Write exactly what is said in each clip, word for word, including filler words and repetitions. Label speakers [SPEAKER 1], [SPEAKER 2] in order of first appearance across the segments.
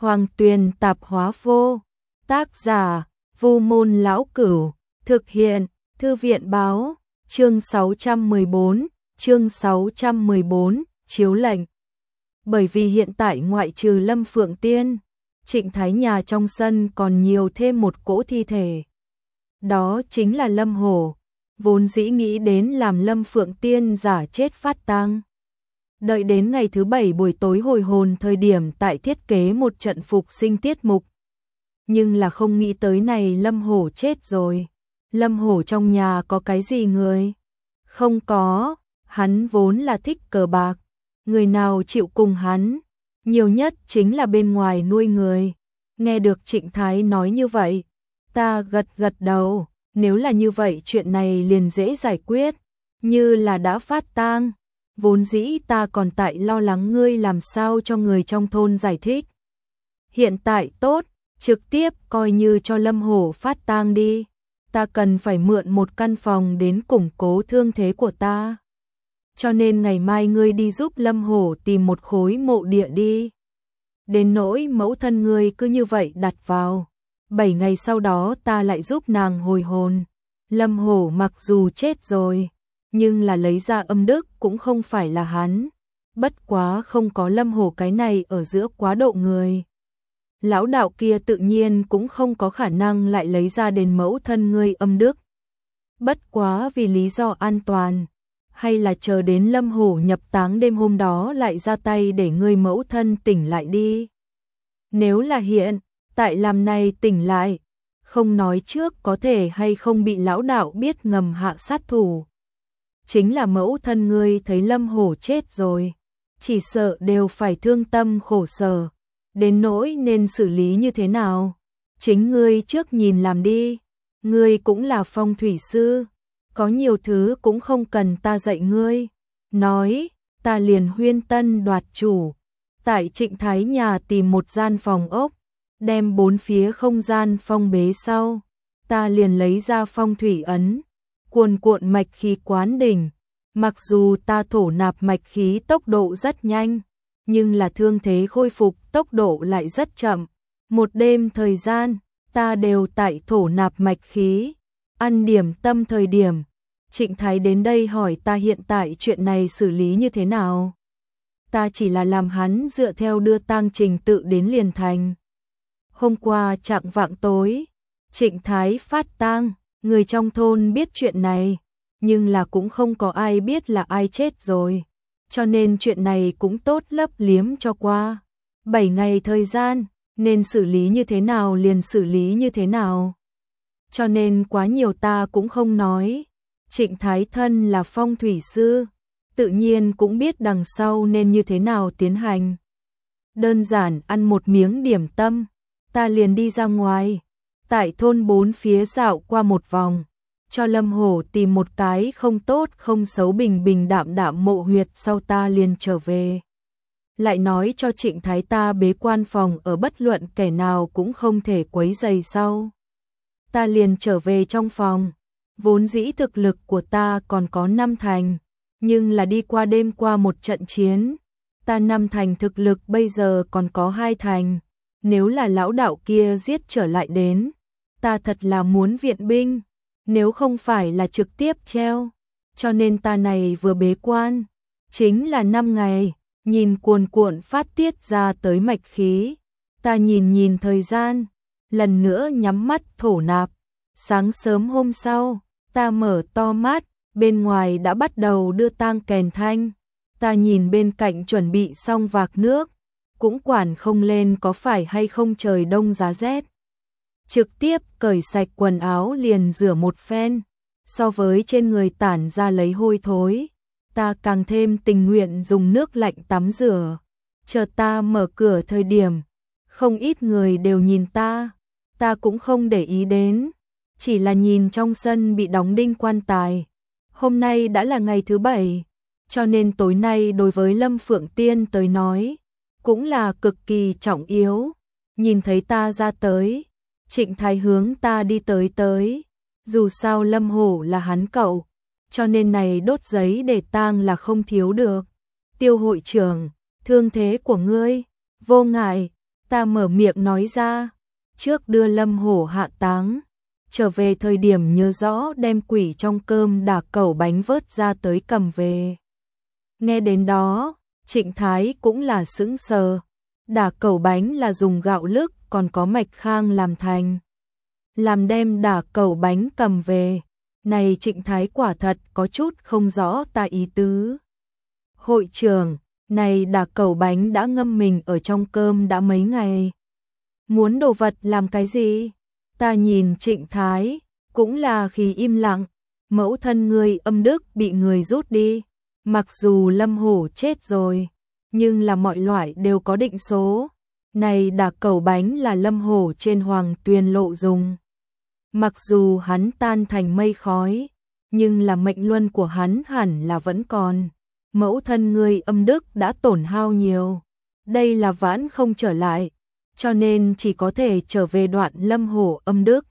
[SPEAKER 1] Hoàng Tuyền Tạp Hóa Vô. Tác giả: Vu Môn Lão Cửu. Thực hiện: Thư viện Báo. Chương sáu trăm mười bốn, chương sáu trăm mười bốn, chiếu lệnh. Bởi vì hiện tại ngoại trừ Lâm Phượng Tiên, Trịnh Thái nhà trong sân còn nhiều thêm một cỗ thi thể. Đó chính là Lâm Hổ, vốn dĩ nghĩ đến làm Lâm Phượng Tiên giả chết phát tang. Đợi đến ngày thứ bảy buổi tối hồi hồn thời điểm tại thiết kế một trận phục sinh tiết mục. Nhưng là không nghĩ tới này Lâm Hổ chết rồi. Lâm Hổ trong nhà có cái gì người? Không có, hắn vốn là thích cờ bạc. Người nào chịu cùng hắn? Nhiều nhất chính là bên ngoài nuôi người. Nghe được Trịnh Thái nói như vậy, ta gật gật đầu. Nếu là như vậy chuyện này liền dễ giải quyết. Như là đã phát tang. Vốn dĩ ta còn tại lo lắng ngươi làm sao cho người trong thôn giải thích. Hiện tại tốt, trực tiếp coi như cho Lâm Hổ phát tang đi. Ta cần phải mượn một căn phòng đến củng cố thương thế của ta. Cho nên ngày mai ngươi đi giúp Lâm Hổ tìm một khối mộ địa đi. Đến nỗi mẫu thân ngươi cứ như vậy đặt vào. Bảy ngày sau đó ta lại giúp nàng hồi hồn. Lâm Hổ mặc dù chết rồi, nhưng là lấy ra âm đức cũng không phải là hắn. Bất quá không có Lâm Hổ cái này ở giữa quá độ người. Lão đạo kia tự nhiên cũng không có khả năng lại lấy ra đến mẫu thân ngươi âm đức. Bất quá vì lý do an toàn, hay là chờ đến Lâm Hổ nhập táng đêm hôm đó lại ra tay để ngươi mẫu thân tỉnh lại đi. Nếu là hiện, tại làm này tỉnh lại, không nói trước có thể hay không bị lão đạo biết ngầm hạ sát thủ. Chính là mẫu thân ngươi thấy Lâm Hổ chết rồi, chỉ sợ đều phải thương tâm khổ sở. Đến nỗi nên xử lý như thế nào? Chính ngươi trước nhìn làm đi. Ngươi cũng là phong thủy sư, có nhiều thứ cũng không cần ta dạy ngươi. Nói, ta liền huyên tân đoạt chủ. Tại Trịnh Thái nhà tìm một gian phòng ốc, đem bốn phía không gian phong bế sau. Ta liền lấy ra phong thủy ấn, cuồn cuộn mạch khí quán đỉnh. Mặc dù ta thổ nạp mạch khí tốc độ rất nhanh, nhưng là thương thế khôi phục tốc độ lại rất chậm. Một đêm thời gian, ta đều tại thổ nạp mạch khí. Ăn điểm tâm thời điểm, Trịnh Thái đến đây hỏi ta hiện tại chuyện này xử lý như thế nào. Ta chỉ là làm hắn dựa theo đưa tang trình tự đến liền thành. Hôm qua chạng vạng tối, Trịnh Thái phát tang, người trong thôn biết chuyện này, nhưng là cũng không có ai biết là ai chết rồi. Cho nên chuyện này cũng tốt lấp liếm cho qua. Bảy ngày thời gian, nên xử lý như thế nào liền xử lý như thế nào. Cho nên quá nhiều ta cũng không nói. Trịnh Thái thân là phong thủy sư, tự nhiên cũng biết đằng sau nên như thế nào tiến hành. Đơn giản ăn một miếng điểm tâm, ta liền đi ra ngoài. Tại thôn bốn phía dạo qua một vòng. Cho Lâm Hổ tìm một cái không tốt không xấu bình bình đạm đạm mộ huyệt sau ta liền trở về. Lại nói cho Trịnh Thái ta bế quan phòng ở bất luận kẻ nào cũng không thể quấy rầy sau. Ta liền trở về trong phòng, vốn dĩ thực lực của ta còn có năm thành, nhưng là đi qua đêm qua một trận chiến, ta năm thành thực lực bây giờ còn có hai thành. Nếu là lão đạo kia giết trở lại đến, ta thật là muốn viện binh. Nếu không phải là trực tiếp treo, cho nên ta này vừa bế quan, chính là năm ngày, nhìn cuồn cuộn phát tiết ra tới mạch khí. Ta nhìn nhìn thời gian, lần nữa nhắm mắt thổ nạp. Sáng sớm hôm sau, ta mở to mắt, bên ngoài đã bắt đầu đưa tang kèn thanh. Ta nhìn bên cạnh chuẩn bị xong vạc nước, cũng quản không lên có phải hay không trời đông giá rét. Trực tiếp cởi sạch quần áo liền rửa một phen, so với trên người tản ra lấy hôi thối, ta càng thêm tình nguyện dùng nước lạnh tắm rửa. Chờ ta mở cửa thời điểm, không ít người đều nhìn ta, ta cũng không để ý đến, chỉ là nhìn trong sân bị đóng đinh quan tài. Hôm nay đã là ngày thứ bảy, cho nên tối nay đối với Lâm Phượng Tiên tới nói, cũng là cực kỳ trọng yếu. Nhìn thấy ta ra tới, Trịnh Thái hướng ta đi tới tới, dù sao Lâm Hổ là hắn cậu, cho nên này đốt giấy để tang là không thiếu được. Tiêu hội trưởng, thương thế của ngươi, vô ngại, Ta mở miệng nói ra, trước đưa Lâm Hổ hạ táng, trở về thời điểm nhớ rõ đem quỷ trong cơm đả cẩu bánh vớt ra tới cầm về. Nghe đến đó, Trịnh Thái cũng là sững sờ. Đả cẩu bánh là dùng gạo lứt còn có mạch khang làm thành. Làm đem đả cẩu bánh cầm về. Này Trịnh Thái quả thật có chút không rõ ta ý tứ. Hội trưởng, này đả cẩu bánh đã ngâm mình ở trong cơm đã mấy ngày. Muốn đồ vật làm cái gì? Ta nhìn Trịnh Thái, cũng là khi im lặng. Mẫu thân ngươi âm đức bị người rút đi. Mặc dù Lâm Hổ chết rồi, nhưng là mọi loại đều có định số. Này đả cẩu bánh là Lâm Hổ trên Hoàng Tuyền Lộ dùng. Mặc dù hắn tan thành mây khói, nhưng là mệnh luân của hắn hẳn là vẫn còn. Mẫu thân ngươi âm đức đã tổn hao nhiều. Đây là vãn không trở lại, cho nên chỉ có thể trở về đoạn Lâm Hổ âm đức.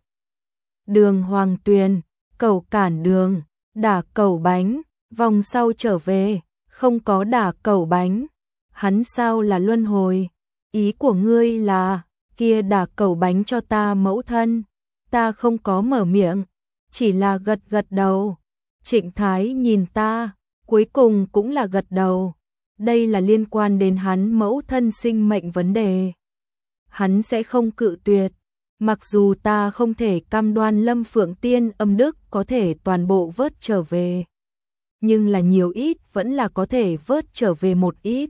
[SPEAKER 1] Đường Hoàng Tuyền, cẩu cản đường, đả cẩu bánh, vòng sau trở về, không có đả cẩu bánh. Hắn sao là luân hồi? Ý của ngươi là, kia đả cẩu bánh cho ta mẫu thân. Ta không có mở miệng, chỉ là gật gật đầu. Trịnh Thái nhìn ta, cuối cùng cũng là gật đầu. Đây là liên quan đến hắn mẫu thân sinh mệnh vấn đề. Hắn sẽ không cự tuyệt. Mặc dù ta không thể cam đoan Lâm Phượng Tiên âm đức có thể toàn bộ vớt trở về, nhưng là nhiều ít vẫn là có thể vớt trở về một ít.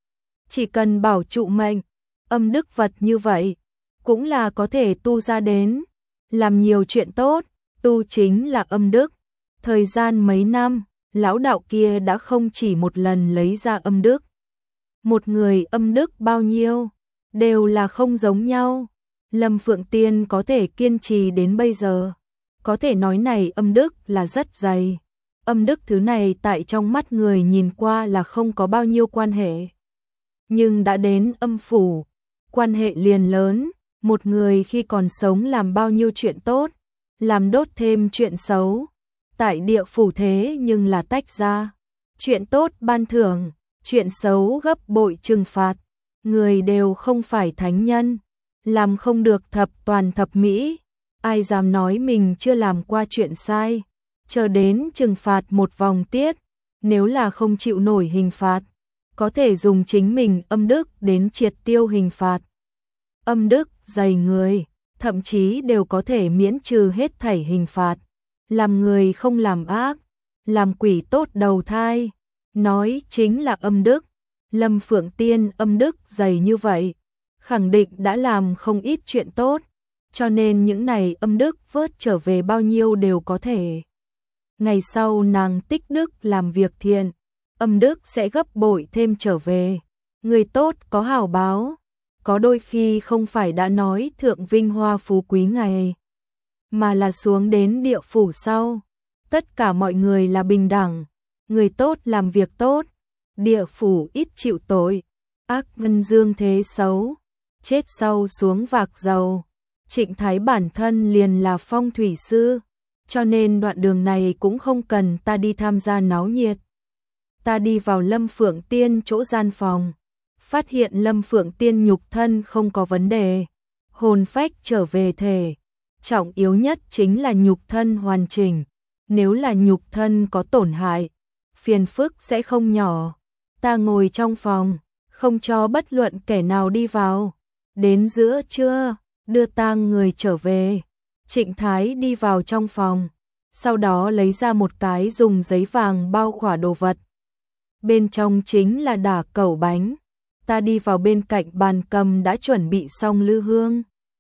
[SPEAKER 1] Chỉ cần bảo trụ mệnh, âm đức vật như vậy, cũng là có thể tu ra đến. Làm nhiều chuyện tốt, tu chính là âm đức. Thời gian mấy năm, lão đạo kia đã không chỉ một lần lấy ra âm đức. Một người âm đức bao nhiêu, đều là không giống nhau. Lâm Phượng Tiên có thể kiên trì đến bây giờ, có thể nói này âm đức là rất dày. Âm đức thứ này tại trong mắt người nhìn qua là không có bao nhiêu quan hệ. Nhưng đã đến âm phủ, quan hệ liền lớn. Một người khi còn sống làm bao nhiêu chuyện tốt, làm đốt thêm chuyện xấu. Tại địa phủ thế nhưng là tách ra. Chuyện tốt ban thưởng, chuyện xấu gấp bội trừng phạt. Người đều không phải thánh nhân, làm không được thập toàn thập mỹ. Ai dám nói mình chưa làm qua chuyện sai, chờ đến trừng phạt một vòng tiết. Nếu là không chịu nổi hình phạt, có thể dùng chính mình âm đức đến triệt tiêu hình phạt. Âm đức dày người, thậm chí đều có thể miễn trừ hết thảy hình phạt. Làm người không làm ác, làm quỷ tốt đầu thai, nói chính là âm đức. Lâm Phượng Tiên âm đức dày như vậy, khẳng định đã làm không ít chuyện tốt, cho nên những này âm đức vớt trở về bao nhiêu đều có thể. Ngày sau nàng tích đức làm việc thiện, âm đức sẽ gấp bội thêm trở về. Người tốt có hảo báo, có đôi khi không phải đã nói thượng vinh hoa phú quý ngày, mà là xuống đến địa phủ sau. Tất cả mọi người là bình đẳng, người tốt làm việc tốt, địa phủ ít chịu tội, ác ngân dương thế xấu, chết sau xuống vạc dầu. Trịnh Thái bản thân liền là phong thủy sư, cho nên đoạn đường này cũng không cần ta đi tham gia náo nhiệt. Ta đi vào Lâm Phượng Tiên chỗ gian phòng, phát hiện Lâm Phượng Tiên nhục thân không có vấn đề, hồn phách trở về thể. Trọng yếu nhất chính là nhục thân hoàn chỉnh, nếu là nhục thân có tổn hại, phiền phức sẽ không nhỏ. Ta ngồi trong phòng, không cho bất luận kẻ nào đi vào. Đến giữa trưa, đưa tang người trở về. Trịnh Thái đi vào trong phòng, sau đó lấy ra một cái dùng giấy vàng bao khỏa đồ vật. Bên trong chính là đả cẩu bánh. Ta đi vào bên cạnh bàn cầm đã chuẩn bị xong lư hương,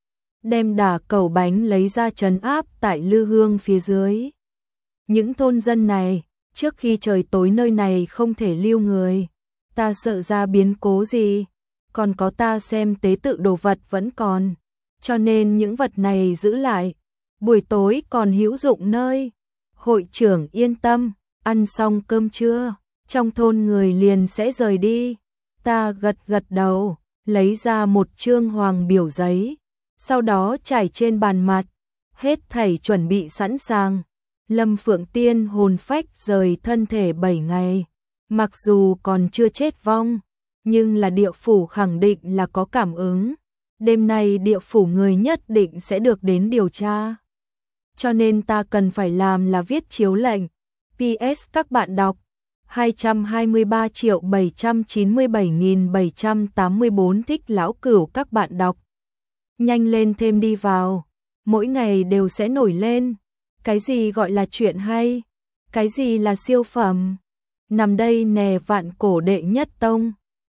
[SPEAKER 1] đem đả cẩu bánh lấy ra trấn áp tại lư hương phía dưới. Những thôn dân này, trước khi trời tối nơi này không thể lưu người, ta sợ ra biến cố gì, còn có ta xem tế tự đồ vật vẫn còn, cho nên những vật này giữ lại, buổi tối còn hữu dụng nơi. Hội trưởng yên tâm, ăn xong cơm trưa, trong thôn người liền sẽ rời đi. Ta gật gật đầu, lấy ra một chương hoàng biểu giấy, sau đó trải trên bàn mặt, hết thảy chuẩn bị sẵn sàng. Lâm Phượng Tiên hồn phách rời thân thể bảy ngày, mặc dù còn chưa chết vong, nhưng là địa phủ khẳng định là có cảm ứng. Đêm nay địa phủ người nhất định sẽ được đến điều tra. Cho nên ta cần phải làm là viết chiếu lệnh. pê ét các bạn đọc hai trăm hai mươi ba triệu bảy trăm chín mươi bảy nghìn bảy trăm tám mươi tư thích lão cửu các bạn đọc. Nhanh lên thêm đi vào. Mỗi ngày đều sẽ nổi lên. Cái gì gọi là chuyện hay? Cái gì là siêu phẩm? Nằm đây nè vạn cổ đệ nhất tông.